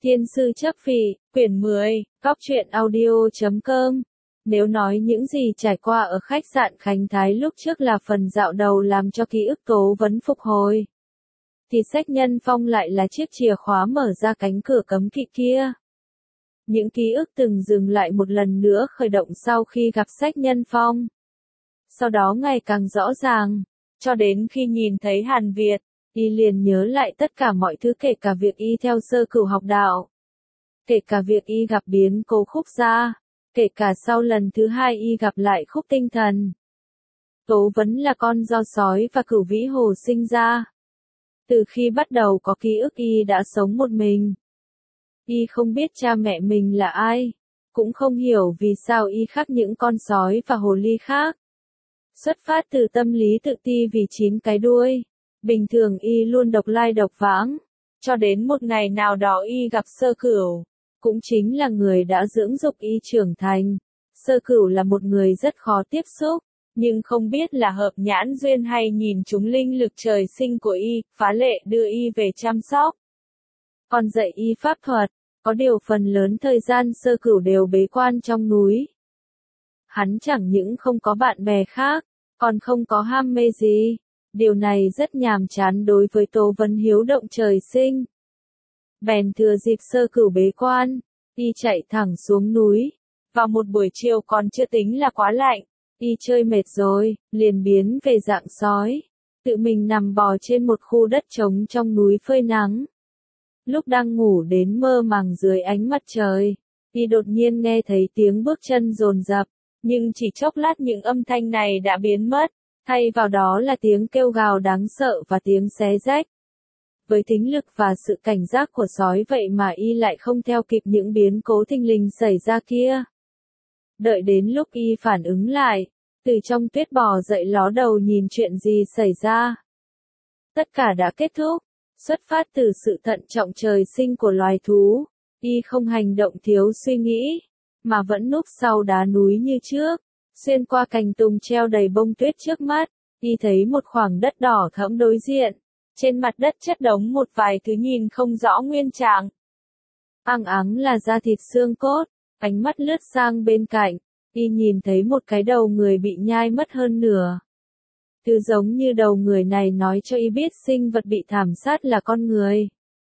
Thiên sư chấp phỉ, quyển 10, góc truyện audio.com. Nếu nói những gì trải qua ở khách sạn Khánh Thái lúc trước là phần dạo đầu làm cho ký ức Tố Vấn phục hồi, thì Sách Nhân Phong lại là chiếc chìa khóa mở ra cánh cửa cấm kỵ kia. Những ký ức từng dừng lại một lần nữa khởi động sau khi gặp Sách Nhân Phong. Sau đó ngày càng rõ ràng, cho đến khi nhìn thấy Hàn Việt, y liền nhớ lại tất cả mọi thứ, kể cả việc y theo Sơ Cửu học đạo, kể cả việc y gặp biến cố Khúc Gia, kể cả sau lần thứ hai y gặp lại Khúc Tinh Thần. Tố Vấn là con do sói và Cửu Vĩ Hồ sinh ra. Từ khi bắt đầu có ký ức y đã sống một mình. Y không biết cha mẹ mình là ai, cũng không hiểu vì sao y khác những con sói và hồ ly khác. Xuất phát từ tâm lý tự ti vì 9 cái đuôi, bình thường y luôn độc lai độc vãng, cho đến một ngày nào đó y gặp Sơ Cửu, cũng chính là người đã dưỡng dục y trưởng thành. Sơ Cửu là một người rất khó tiếp xúc, nhưng không biết là hợp nhãn duyên hay nhìn trúng linh lực trời sinh của y, phá lệ đưa y về chăm sóc. Còn dạy y pháp thuật, có điều phần lớn thời gian Sơ Cửu đều bế quan trong núi. Hắn chẳng những không có bạn bè khác, còn không có ham mê gì. Điều này rất nhàm chán đối với Tố Vấn hiếu động trời sinh. Bèn thừa dịp Sơ Cửu bế quan, y chạy thẳng xuống núi. Vào một buổi chiều còn chưa tính là quá lạnh, y chơi mệt rồi, liền biến về dạng sói. Tự mình nằm bò trên một khu đất trống trong núi phơi nắng. Lúc đang ngủ đến mơ màng dưới ánh mặt trời, y đột nhiên nghe thấy tiếng bước chân dồn dập, nhưng chỉ chốc lát những âm thanh này đã biến mất. Thay vào đó là tiếng kêu gào đáng sợ và tiếng xé rách. Với tính lực và sự cảnh giác của sói vậy mà y lại không theo kịp những biến cố thình lình xảy ra kia. Đợi đến lúc y phản ứng lại, từ trong tuyết bò dậy ló đầu nhìn chuyện gì xảy ra. Tất cả đã kết thúc, xuất phát từ sự thận trọng trời sinh của loài thú, y không hành động thiếu suy nghĩ, mà vẫn núp sau đá núi như trước. Xuyên qua cành tùng treo đầy bông tuyết trước mắt, y thấy một khoảng đất đỏ thẫm đối diện. Trên mặt đất chất đống một vài thứ nhìn không rõ nguyên trạng. Ăng áng là da thịt xương cốt, ánh mắt lướt sang bên cạnh, y nhìn thấy một cái đầu người bị nhai mất hơn nửa. Thứ giống như đầu người này nói cho y biết sinh vật bị thảm sát là con người.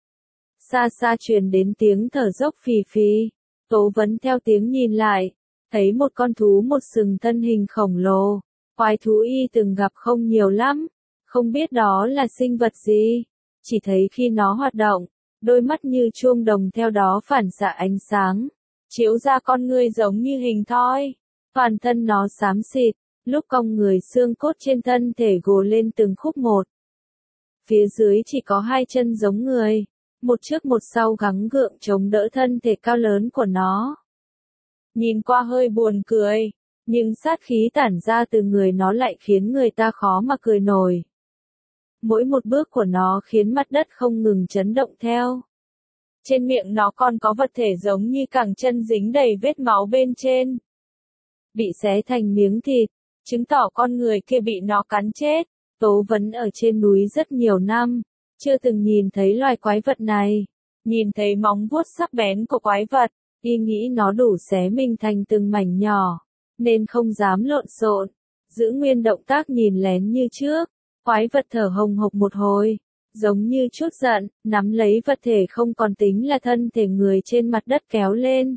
Xa xa truyền đến tiếng thở dốc phì phì, Tố Vấn theo tiếng nhìn lại. Thấy một con thú một sừng thân hình khổng lồ, quái thú y từng gặp không nhiều lắm, không biết đó là sinh vật gì, chỉ thấy khi nó hoạt động, đôi mắt như chuông đồng theo đó phản xạ ánh sáng, chiếu ra con người giống như hình thoi, toàn thân nó xám xịt, lúc cong người xương cốt trên thân thể gồ lên từng khúc một. Phía dưới chỉ có 2 chân giống người, một trước một sau gắng gượng chống đỡ thân thể cao lớn của nó. Nhìn qua hơi buồn cười, nhưng sát khí tản ra từ người nó lại khiến người ta khó mà cười nổi. Mỗi một bước của nó khiến mặt đất không ngừng chấn động theo. Trên miệng nó còn có vật thể giống như cẳng chân dính đầy vết máu bên trên. Bị xé thành miếng thịt, chứng tỏ con người kia bị nó cắn chết. Tố Vấn ở trên núi rất nhiều năm, chưa từng nhìn thấy loài quái vật này. Nhìn thấy móng vuốt sắc bén của quái vật, y nghĩ nó đủ xé mình thành từng mảnh nhỏ, nên không dám lộn xộn, giữ nguyên động tác nhìn lén như trước. Quái vật thở hồng hộc một hồi, giống như chút giận, nắm lấy vật thể không còn tính là thân thể người trên mặt đất kéo lên.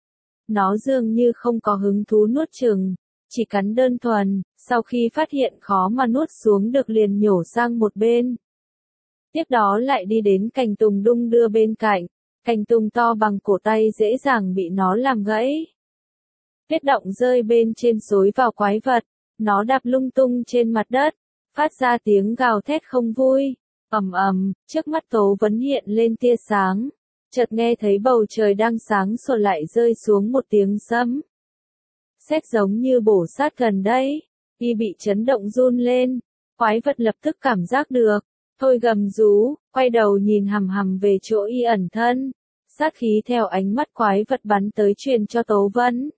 Nó dường như không có hứng thú nuốt chửng, chỉ cắn đơn thuần, sau khi phát hiện khó mà nuốt xuống được liền nhổ sang một bên. Tiếp đó lại đi đến cành tùng đung đưa bên cạnh. Cành tùng to bằng cổ tay dễ dàng bị nó làm gãy. Tuyết động rơi bên trên xối vào quái vật, nó đạp lung tung trên mặt đất, phát ra tiếng gào thét không vui. Ầm ầm, trước mắt Tố Vấn hiện lên tia sáng, chợt nghe thấy bầu trời đang sáng sủa lại rơi xuống một tiếng sấm. Sét giống như bổ sát gần đây, y bị chấn động run lên, quái vật lập tức cảm giác được, thôi gầm rú, quay đầu nhìn hằm hằm về chỗ y ẩn thân. Sát khí theo ánh mắt quái vật bắn tới truyền cho Tố Vấn.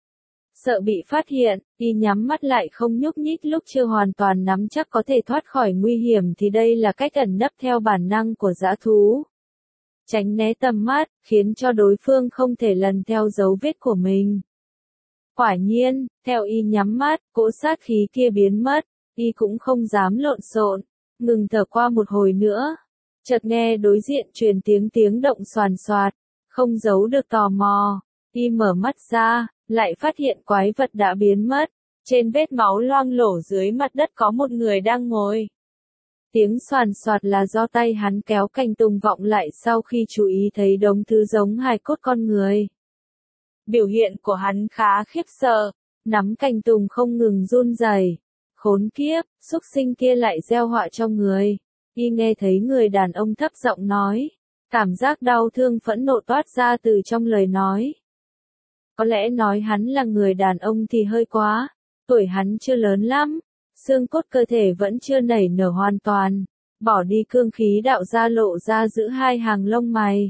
Sợ bị phát hiện, y nhắm mắt lại không nhúc nhích lúc chưa hoàn toàn nắm chắc có thể thoát khỏi nguy hiểm thì đây là cách ẩn nấp theo bản năng của dã thú. tránh né tầm mắt, khiến cho đối phương không thể lần theo dấu vết của mình. Quả nhiên, theo y nhắm mắt, cỗ sát khí kia biến mất, y cũng không dám lộn xộn, ngừng thở qua một hồi nữa. Chợt nghe đối diện truyền tiếng động xoàn xoạt, không giấu được tò mò, y mở mắt ra, lại phát hiện quái vật đã biến mất, trên vết máu loang lổ dưới mặt đất có một người đang ngồi. Tiếng xoàn xoạt là do tay hắn kéo cành tùng vọng lại sau khi chú ý thấy đống thứ giống hài cốt con người. Biểu hiện của hắn khá khiếp sợ, nắm cành tùng không ngừng run rẩy. Khốn kiếp, súc sinh kia lại gieo họa cho người. Y nghe thấy người đàn ông thấp giọng nói, cảm giác đau thương phẫn nộ toát ra từ trong lời nói. Có lẽ nói hắn là người đàn ông thì hơi quá, tuổi hắn chưa lớn lắm, xương cốt cơ thể vẫn chưa nảy nở hoàn toàn, bỏ đi cương khí đạo ra lộ ra giữa hai hàng lông mày.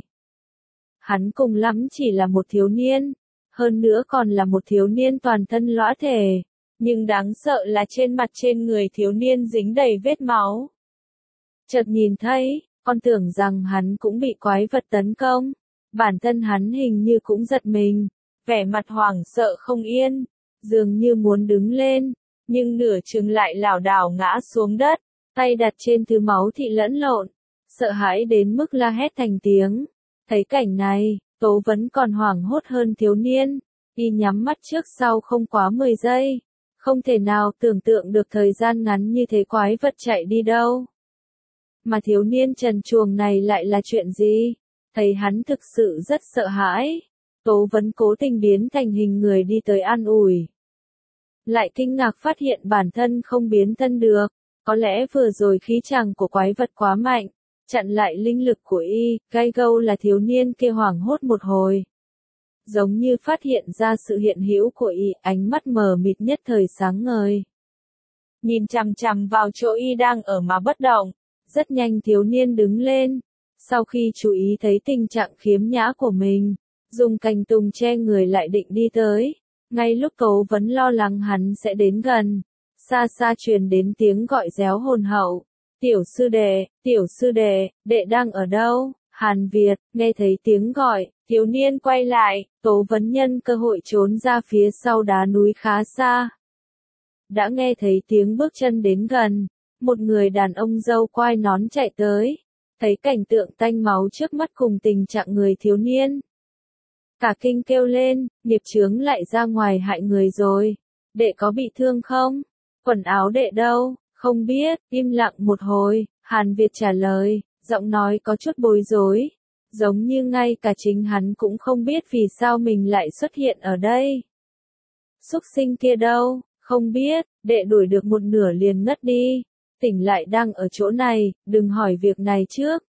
Hắn cùng lắm chỉ là một thiếu niên, hơn nữa còn là một thiếu niên toàn thân lõa thể, nhưng đáng sợ là trên mặt trên người thiếu niên dính đầy vết máu. Chợt nhìn thấy, con tưởng rằng hắn cũng bị quái vật tấn công, bản thân hắn hình như cũng giật mình, vẻ mặt hoảng sợ không yên, dường như muốn đứng lên, nhưng nửa chừng lại lảo đảo ngã xuống đất, tay đặt trên thứ máu thịt lẫn lộn, sợ hãi đến mức la hét thành tiếng. Thấy cảnh này, Tố Vấn còn hoảng hốt hơn thiếu niên, y nhắm mắt trước sau không quá 10 giây, không thể nào tưởng tượng được thời gian ngắn như thế quái vật chạy đi đâu. Mà thiếu niên trần truồng này lại là chuyện gì? Thấy hắn thực sự rất sợ hãi, Tố Vấn cố tình biến thành hình người đi tới an ủi. Lại kinh ngạc phát hiện bản thân không biến thân được, có lẽ vừa rồi khí chàng của quái vật quá mạnh, chặn lại linh lực của y, gai gâu là thiếu niên kia hoảng hốt một hồi. Giống như phát hiện ra sự hiện hữu của y, ánh mắt mờ mịt nhất thời sáng ngời. Nhìn chằm chằm vào chỗ y đang ở mà bất động, rất nhanh thiếu niên đứng lên, sau khi chú ý thấy tình trạng khiếm nhã của mình, dùng cành tùng che người lại định đi tới. Ngay lúc Tố Vấn lo lắng hắn sẽ đến gần, xa xa truyền đến tiếng gọi réo hồn hậu. Tiểu sư đệ, đệ đang ở đâu? Hàn Việt, nghe thấy tiếng gọi, thiếu niên quay lại, Tố Vấn nhân cơ hội trốn ra phía sau đá núi khá xa. Đã nghe thấy tiếng bước chân đến gần, một người đàn ông râu quai nón chạy tới, thấy cảnh tượng tanh máu trước mắt cùng tình trạng người thiếu niên. Cả kinh kêu lên, nghiệp chướng lại ra ngoài hại người rồi. Đệ có bị thương không? Quần áo đệ đâu? Không biết, im lặng một hồi, Hàn Việt trả lời, giọng nói có chút bối rối. Giống như ngay cả chính hắn cũng không biết vì sao mình lại xuất hiện ở đây. Súc sinh kia đâu? Không biết, đệ đuổi được một nửa liền ngất đi. Tỉnh lại đang ở chỗ này, đừng hỏi việc này trước.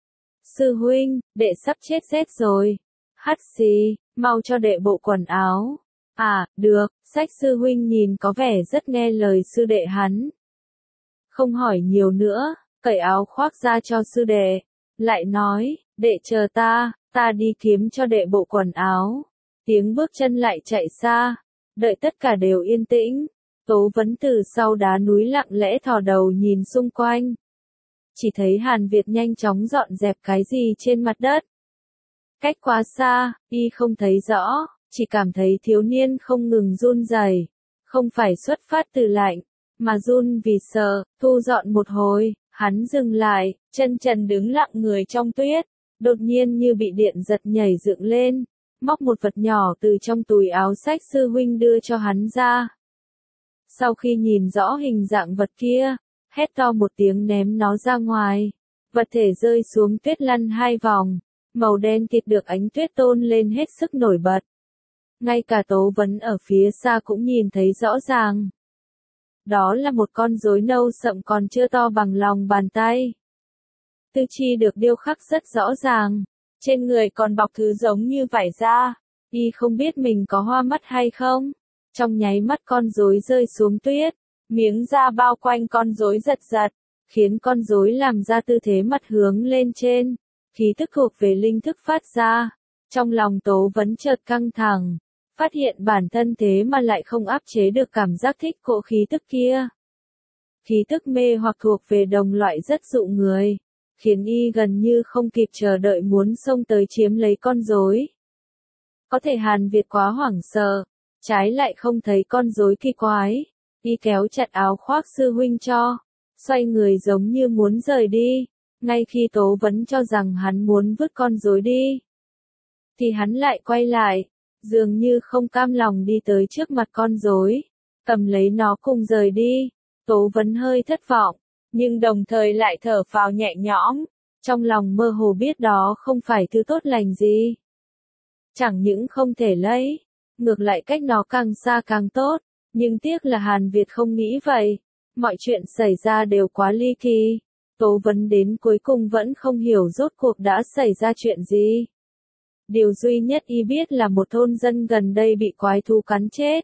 Sư huynh, đệ sắp chết rét rồi. Hắt xì, mau cho đệ bộ quần áo. À, được, Sách sư huynh nhìn có vẻ rất nghe lời sư đệ hắn. Không hỏi nhiều nữa, cởi áo khoác ra cho sư đệ. Lại nói, đệ chờ ta đi kiếm cho đệ bộ quần áo. Tiếng bước chân lại chạy xa, đợi tất cả đều yên tĩnh. Tố Vấn từ sau đá núi lặng lẽ thò đầu nhìn xung quanh. Chỉ thấy Hàn Việt nhanh chóng dọn dẹp cái gì trên mặt đất. Cách quá xa, y không thấy rõ, chỉ cảm thấy thiếu niên không ngừng run rẩy, không phải xuất phát từ lạnh, mà run vì sợ. Thu dọn một hồi, hắn dừng lại, chân trần đứng lặng người trong tuyết, đột nhiên như bị điện giật nhảy dựng lên, móc một vật nhỏ từ trong túi áo Sách sư huynh đưa cho hắn ra. Sau khi nhìn rõ hình dạng vật kia, hét to một tiếng ném nó ra ngoài, vật thể rơi xuống tuyết lăn 2 vòng. Màu đen kịt được ánh tuyết tôn lên hết sức nổi bật. Ngay cả Tố Vấn ở phía xa cũng nhìn thấy rõ ràng. Đó là một con rối nâu sậm còn chưa to bằng lòng bàn tay. Tư chi được điêu khắc rất rõ ràng, trên người còn bọc thứ giống như vải da. Y không biết mình có hoa mắt hay không. Trong nháy mắt con rối rơi xuống tuyết, miếng da bao quanh con rối giật giật, khiến con rối làm ra tư thế mặt hướng lên trên. Khí tức thuộc về linh thức phát ra, trong lòng Tố Vấn chợt căng thẳng, phát hiện bản thân thế mà lại không áp chế được cảm giác thích cỗ khí tức kia. Khí tức mê hoặc thuộc về đồng loại rất dụ người, khiến y gần như không kịp chờ đợi muốn xông tới chiếm lấy con rối. Có thể Hàn Việt quá hoảng sợ, trái lại không thấy con rối kỳ quái, y kéo chặt áo khoác sư huynh cho, xoay người giống như muốn rời đi, ngay khi Tố Vấn cho rằng hắn muốn vứt con rối đi, thì hắn lại quay lại, dường như không cam lòng đi tới trước mặt con rối, cầm lấy nó cùng rời đi. Tố Vấn hơi thất vọng, nhưng đồng thời lại thở phào nhẹ nhõm, trong lòng mơ hồ biết đó không phải thứ tốt lành gì. Chẳng những không thể lấy, ngược lại cách nó càng xa càng tốt, nhưng tiếc là Hàn Việt không nghĩ vậy. Mọi chuyện xảy ra đều quá ly kỳ. Tố Vấn đến cuối cùng vẫn không hiểu rốt cuộc đã xảy ra chuyện gì. Điều duy nhất y biết là một thôn dân gần đây bị quái thú cắn chết.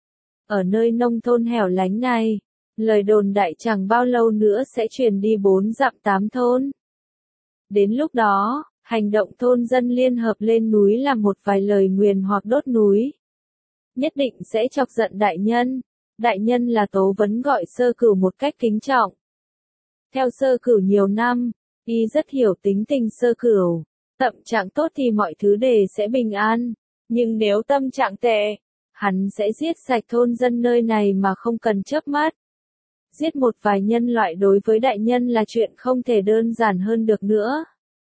Ở nơi nông thôn hẻo lánh này, lời đồn đại chẳng bao lâu nữa sẽ truyền đi 4 dặm 8 thôn. Đến lúc đó, hành động thôn dân liên hợp lên núi làm một vài lời nguyền hoặc đốt núi. Nhất định sẽ chọc giận đại nhân. Đại nhân là Tố Vấn gọi Sơ Cửu một cách kính trọng. Theo Sơ Cửu nhiều năm, y rất hiểu tính tình Sơ Cửu. Tâm trạng tốt thì mọi thứ đều sẽ bình an. Nhưng nếu tâm trạng tệ, hắn sẽ giết sạch thôn dân nơi này mà không cần chớp mắt. Giết một vài nhân loại đối với đại nhân là chuyện không thể đơn giản hơn được nữa.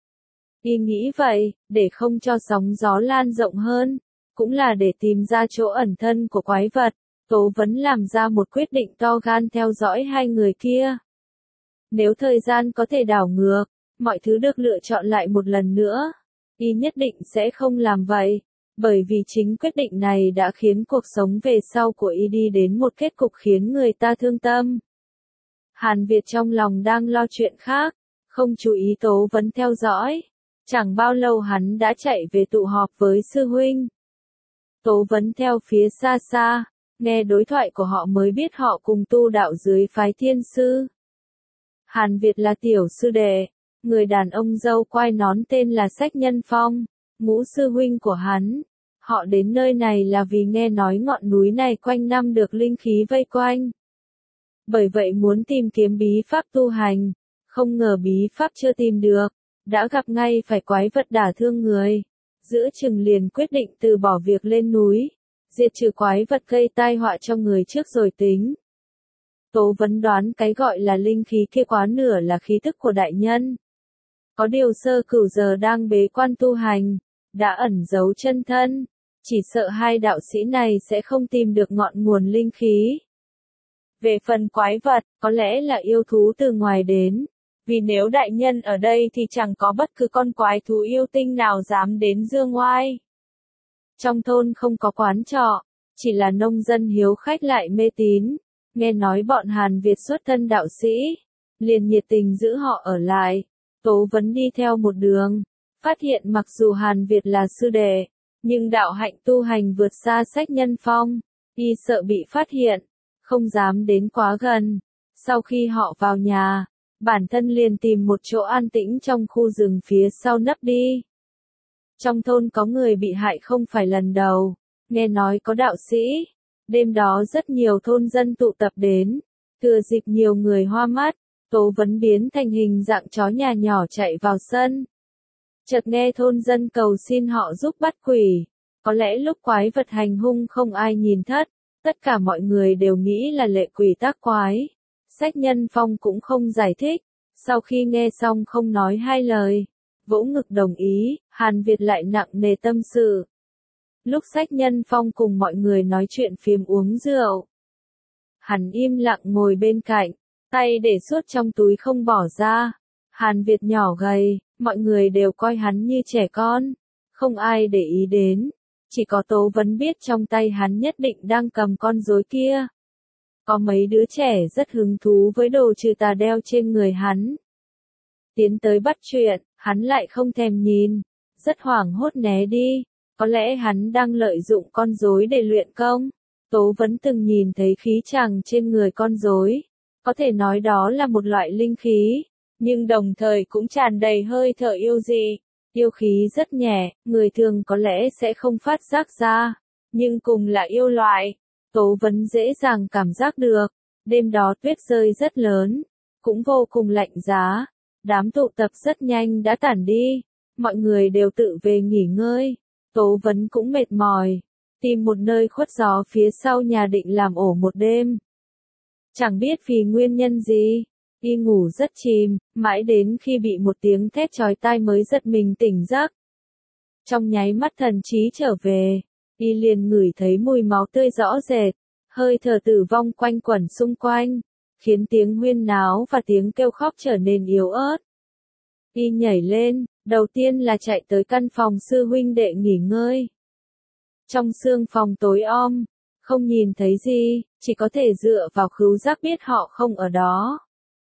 Y nghĩ vậy, để không cho sóng gió lan rộng hơn, cũng là để tìm ra chỗ ẩn thân của quái vật. Tố Vấn làm ra một quyết định to gan theo dõi hai người kia. Nếu thời gian có thể đảo ngược, mọi thứ được lựa chọn lại một lần nữa, y nhất định sẽ không làm vậy, bởi vì chính quyết định này đã khiến cuộc sống về sau của y đi đến một kết cục khiến người ta thương tâm. Hàn Việt trong lòng đang lo chuyện khác, không chú ý Tố Vấn theo dõi. Chẳng bao lâu hắn đã chạy về tụ họp với sư huynh. Tố Vấn theo phía xa xa, nghe đối thoại của họ mới biết họ cùng tu đạo dưới phái Thiên Sư. Hàn Việt là tiểu sư đệ, người đàn ông râu quai nón tên là Sách Nhân Phong, ngũ sư huynh của hắn. Họ đến nơi này là vì nghe nói ngọn núi này quanh năm được linh khí vây quanh. Bởi vậy muốn tìm kiếm bí pháp tu hành, không ngờ bí pháp chưa tìm được, đã gặp ngay phải quái vật đả thương người. Giữa chừng liền quyết định từ bỏ việc lên núi, diệt trừ quái vật gây tai họa cho người trước rồi tính. Tố Vấn đoán cái gọi là linh khí kia quá nửa là khí tức của đại nhân. Có điều Sơ Cửu giờ đang bế quan tu hành, đã ẩn giấu chân thân, chỉ sợ hai đạo sĩ này sẽ không tìm được ngọn nguồn linh khí. Về phần quái vật, có lẽ là yêu thú từ ngoài đến, vì nếu đại nhân ở đây thì chẳng có bất cứ con quái thú yêu tinh nào dám đến dương oai. Trong thôn không có quán trọ, chỉ là nông dân hiếu khách lại mê tín, nghe nói bọn Hàn Việt xuất thân đạo sĩ, liền nhiệt tình giữ họ ở lại. Tố Vấn đi theo một đường, phát hiện mặc dù Hàn Việt là sư đệ, nhưng đạo hạnh tu hành vượt xa Sách Nhân Phong, y sợ bị phát hiện, không dám đến quá gần. Sau khi họ vào nhà, bản thân liền tìm một chỗ an tĩnh trong khu rừng phía sau nấp đi. Trong thôn có người bị hại không phải lần đầu, nghe nói có đạo sĩ. Đêm đó rất nhiều thôn dân tụ tập đến, thừa dịp nhiều người hoa mắt, Tố Vấn biến thành hình dạng chó nhà nhỏ chạy vào sân. Chợt nghe thôn dân cầu xin họ giúp bắt quỷ, có lẽ lúc quái vật hành hung không ai nhìn thất, tất cả mọi người đều nghĩ là lệ quỷ tác quái. Sách Nhân Phong cũng không giải thích, sau khi nghe xong không nói hai lời, vỗ ngực đồng ý. Hàn Việt lại nặng nề tâm sự. Lúc Sách Nhân Phong cùng mọi người nói chuyện phiếm uống rượu, hắn im lặng ngồi bên cạnh, tay để suốt trong túi không bỏ ra. Hàn Việt nhỏ gầy, mọi người đều coi hắn như trẻ con, không ai để ý đến, chỉ có Tố Vấn biết trong tay hắn nhất định đang cầm con rối kia. Có mấy đứa trẻ rất hứng thú với đồ trừ tà đeo trên người hắn. Tiến tới bắt chuyện, hắn lại không thèm nhìn, rất hoảng hốt né đi. Có lẽ hắn đang lợi dụng con rối để luyện công. Tố Vấn từng nhìn thấy khí chàng trên người con rối, có thể nói đó là một loại linh khí, nhưng đồng thời cũng tràn đầy hơi thở yêu dị. Yêu khí rất nhẹ, người thường có lẽ sẽ không phát giác ra, nhưng cùng là yêu loại, Tố Vấn dễ dàng cảm giác được. Đêm đó tuyết rơi rất lớn, cũng vô cùng lạnh giá, Đám tụ tập rất nhanh đã tản đi, mọi người đều tự về nghỉ ngơi. Tố Vấn cũng mệt mỏi, tìm một nơi khuất gió phía sau nhà định làm ổ một đêm. Chẳng biết vì nguyên nhân gì, y ngủ rất chìm, mãi đến khi bị một tiếng thét chói tai mới giật mình tỉnh giấc. Trong nháy mắt thần trí trở về, y liền ngửi thấy mùi máu tươi rõ rệt, hơi thở tử vong quanh quẩn xung quanh, khiến tiếng huyên náo và tiếng kêu khóc trở nên yếu ớt. Y nhảy lên, đầu tiên là chạy tới căn phòng sư huynh đệ nghỉ ngơi. Trong xương phòng tối om, không nhìn thấy gì, chỉ có thể dựa vào khứu giác biết họ không ở đó.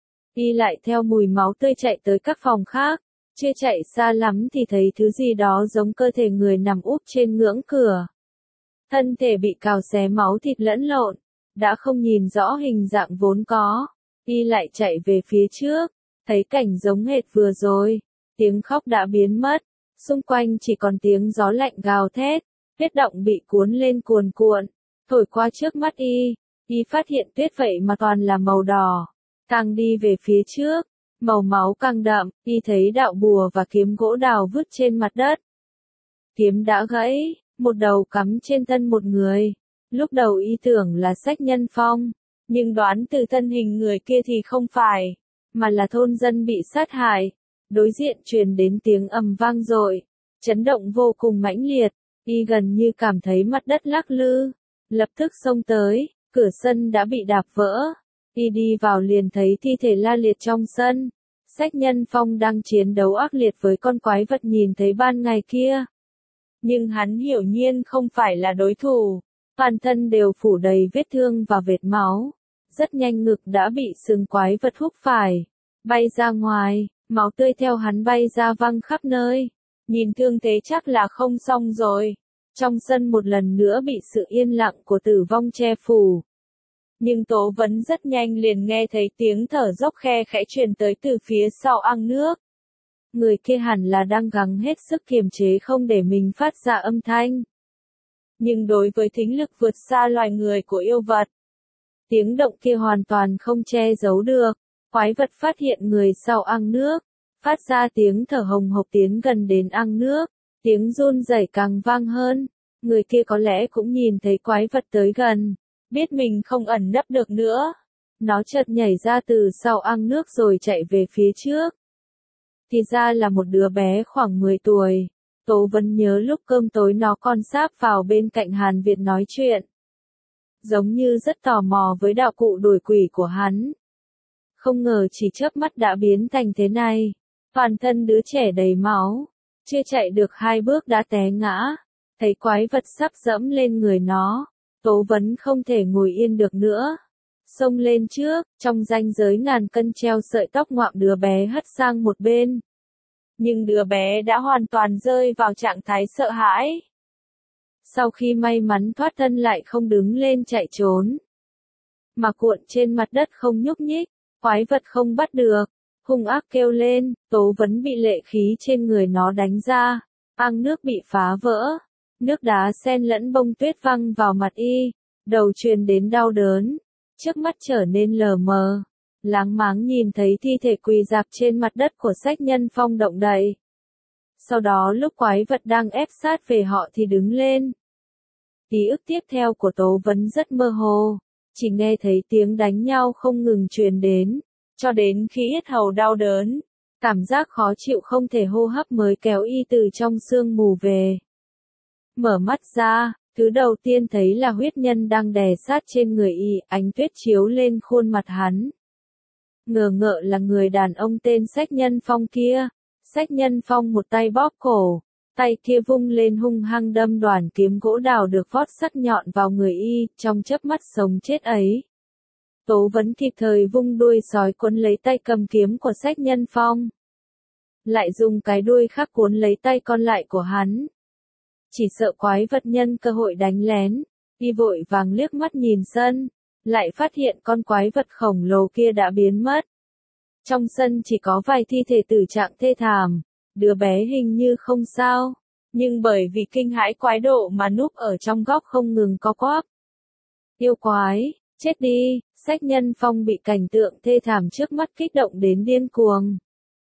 Y lại theo mùi máu tươi chạy tới các phòng khác, chưa chạy xa lắm thì thấy thứ gì đó giống cơ thể người nằm úp trên ngưỡng cửa. Thân thể bị cào xé máu thịt lẫn lộn, đã không nhìn rõ hình dạng vốn có. Y lại chạy về phía trước, thấy cảnh giống hệt vừa rồi, tiếng khóc đã biến mất, xung quanh chỉ còn tiếng gió lạnh gào thét, tuyết động bị cuốn lên cuồn cuộn, thổi qua trước mắt y phát hiện tuyết vậy mà toàn là màu đỏ. Càng đi về phía trước, màu máu càng đậm, y thấy đạo bùa và kiếm gỗ đào vứt trên mặt đất. Kiếm đã gãy, một đầu cắm trên thân một người. Lúc đầu y tưởng là Sách Nhân Phong, nhưng đoán từ thân hình người kia thì không phải, mà là thôn dân bị sát hại. Đối diện truyền đến tiếng ầm vang dội, chấn động vô cùng mãnh liệt, y gần như cảm thấy mặt đất lắc lư, lập tức xông tới, cửa sân đã bị đạp vỡ. Y đi vào liền thấy thi thể la liệt trong sân. Sách Nhân Phong đang chiến đấu ác liệt với con quái vật nhìn thấy ban ngày kia. Nhưng hắn hiển nhiên không phải là đối thủ. Toàn thân đều phủ đầy vết thương và vệt máu. Rất nhanh ngực đã bị sừng quái vật húc phải, bay ra ngoài, máu tươi theo hắn bay ra văng khắp nơi. Nhìn thương thế chắc là không xong rồi. Trong sân một lần nữa bị sự yên lặng của tử vong che phủ. Nhưng Tố Vấn rất nhanh liền nghe thấy tiếng thở dốc khe khẽ truyền tới từ phía sau ăng nước. Người kia hẳn là đang gắng hết sức kiềm chế không để mình phát ra âm thanh. Nhưng đối với thính lực vượt xa loài người của yêu vật, tiếng động kia hoàn toàn không che giấu được. Quái vật phát hiện người sau ăng nước, phát ra tiếng thở hồng hộc tiến gần đến ăng nước, tiếng run rẩy càng vang hơn. Người kia có lẽ cũng nhìn thấy quái vật tới gần, biết mình không ẩn nấp được nữa. Nó chợt nhảy ra từ sau ăng nước rồi chạy về phía trước. Thì ra là một đứa bé khoảng 10 tuổi. Tố Vấn nhớ lúc cơm tối nó còn sáp vào bên cạnh Hàn Việt nói chuyện. Giống như rất tò mò với đạo cụ đuổi quỷ của hắn. Không ngờ chỉ chớp mắt đã biến thành thế này. Toàn thân đứa trẻ đầy máu. Chưa chạy được 2 bước đã té ngã. Thấy quái vật sắp dẫm lên người nó. Tố Vấn không thể ngồi yên được nữa. Xông lên trước, trong ranh giới ngàn cân treo sợi tóc ngoạm đứa bé hất sang một bên. Nhưng đứa bé đã hoàn toàn rơi vào trạng thái sợ hãi. Sau khi may mắn thoát thân lại không đứng lên chạy trốn, mà cuộn trên mặt đất không nhúc nhích, quái vật không bắt được, hung ác kêu lên, Tố Vấn bị lệ khí trên người nó đánh ra, ăng nước bị phá vỡ, nước đá xen lẫn bông tuyết văng vào mặt y, đầu truyền đến đau đớn, trước mắt trở nên lờ mờ. Láng máng nhìn thấy thi thể quỳ rạp trên mặt đất của Sách Nhân Phong động đậy. Sau đó lúc quái vật đang ép sát về họ thì đứng lên. Ký ức tiếp theo của Tố Vấn rất mơ hồ, chỉ nghe thấy tiếng đánh nhau không ngừng truyền đến, cho đến khi yết hầu đau đớn, cảm giác khó chịu không thể hô hấp mới kéo y từ trong sương mù về. Mở mắt ra, thứ đầu tiên thấy là huyết nhân đang đè sát trên người y, ánh tuyết chiếu lên khuôn mặt hắn. Ngờ ngợ là người đàn ông tên Sách Nhân Phong kia. Sách Nhân Phong một tay bóp cổ, tay kia vung lên hung hăng đâm đoàn kiếm gỗ đào được vót sắc nhọn vào người y, trong chớp mắt sống chết ấy. Tố Vấn kịp thời vung đuôi sói cuốn lấy tay cầm kiếm của Sách Nhân Phong. Lại dùng cái đuôi khác cuốn lấy tay còn lại của hắn. Chỉ sợ quái vật nhân cơ hội đánh lén, y vội vàng liếc mắt nhìn sân. Lại phát hiện con quái vật khổng lồ kia đã biến mất. Trong sân chỉ có vài thi thể tử trạng thê thảm, đứa bé hình như không sao, nhưng bởi vì kinh hãi quái độ mà núp ở trong góc không ngừng co quắp. Yêu quái, chết đi, Sách Nhân Phong bị cảnh tượng thê thảm trước mắt kích động đến điên cuồng.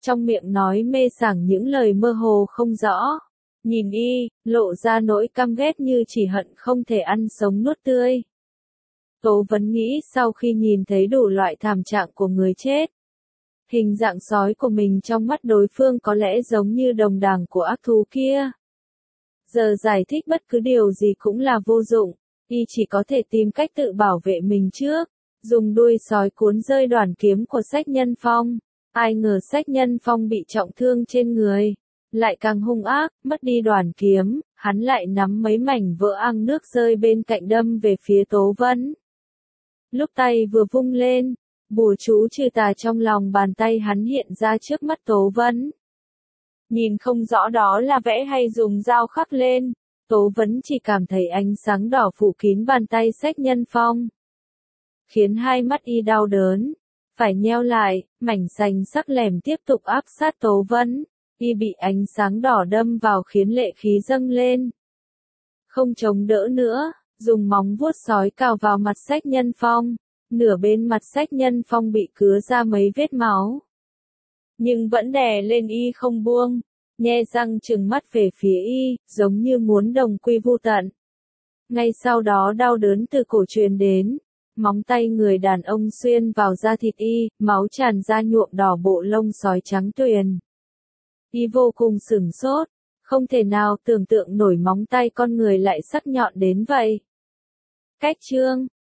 trong miệng nói mê sảng những lời mơ hồ không rõ. Nhìn y, lộ ra nỗi căm ghét như chỉ hận không thể ăn sống nuốt tươi. Tố Vấn nghĩ sau khi nhìn thấy đủ loại thảm trạng của người chết, hình dạng sói của mình trong mắt đối phương có lẽ giống như đồng đảng của ác thú kia. Giờ giải thích bất cứ điều gì cũng là vô dụng, y chỉ có thể tìm cách tự bảo vệ mình trước, dùng đuôi sói cuốn rơi đoản kiếm của Sách Nhân Phong. Ai ngờ Sách Nhân Phong bị trọng thương trên người, lại càng hung ác, mất đi đoản kiếm, hắn lại nắm mấy mảnh vỡ ăng nước rơi bên cạnh đâm về phía Tố Vấn. Lúc tay vừa vung lên, bùa chú trừ tà trong lòng bàn tay hắn hiện ra trước mắt Tố Vấn. Nhìn không rõ đó là vẽ hay dùng dao khắc lên, Tố Vấn chỉ cảm thấy ánh sáng đỏ phủ kín bàn tay Sách Nhân Phong, khiến hai mắt y đau đớn, phải nheo lại, mảnh sành sắc lẻm tiếp tục áp sát Tố Vấn, y bị ánh sáng đỏ đâm vào khiến lệ khí dâng lên. Không chống đỡ nữa, dùng móng vuốt sói cào vào mặt Sách Nhân Phong, nửa bên mặt Sách Nhân Phong bị cứa ra mấy vết máu. Nhưng vẫn đè lên y không buông, nhe răng trừng mắt về phía y, giống như muốn đồng quy vu tận. Ngay sau đó đau đớn từ cổ truyền đến, móng tay người đàn ông xuyên vào da thịt y, máu tràn ra nhuộm đỏ bộ lông sói trắng tuyền. Y vô cùng sửng sốt, không thể nào tưởng tượng nổi móng tay con người lại sắc nhọn đến vậy. Cách chương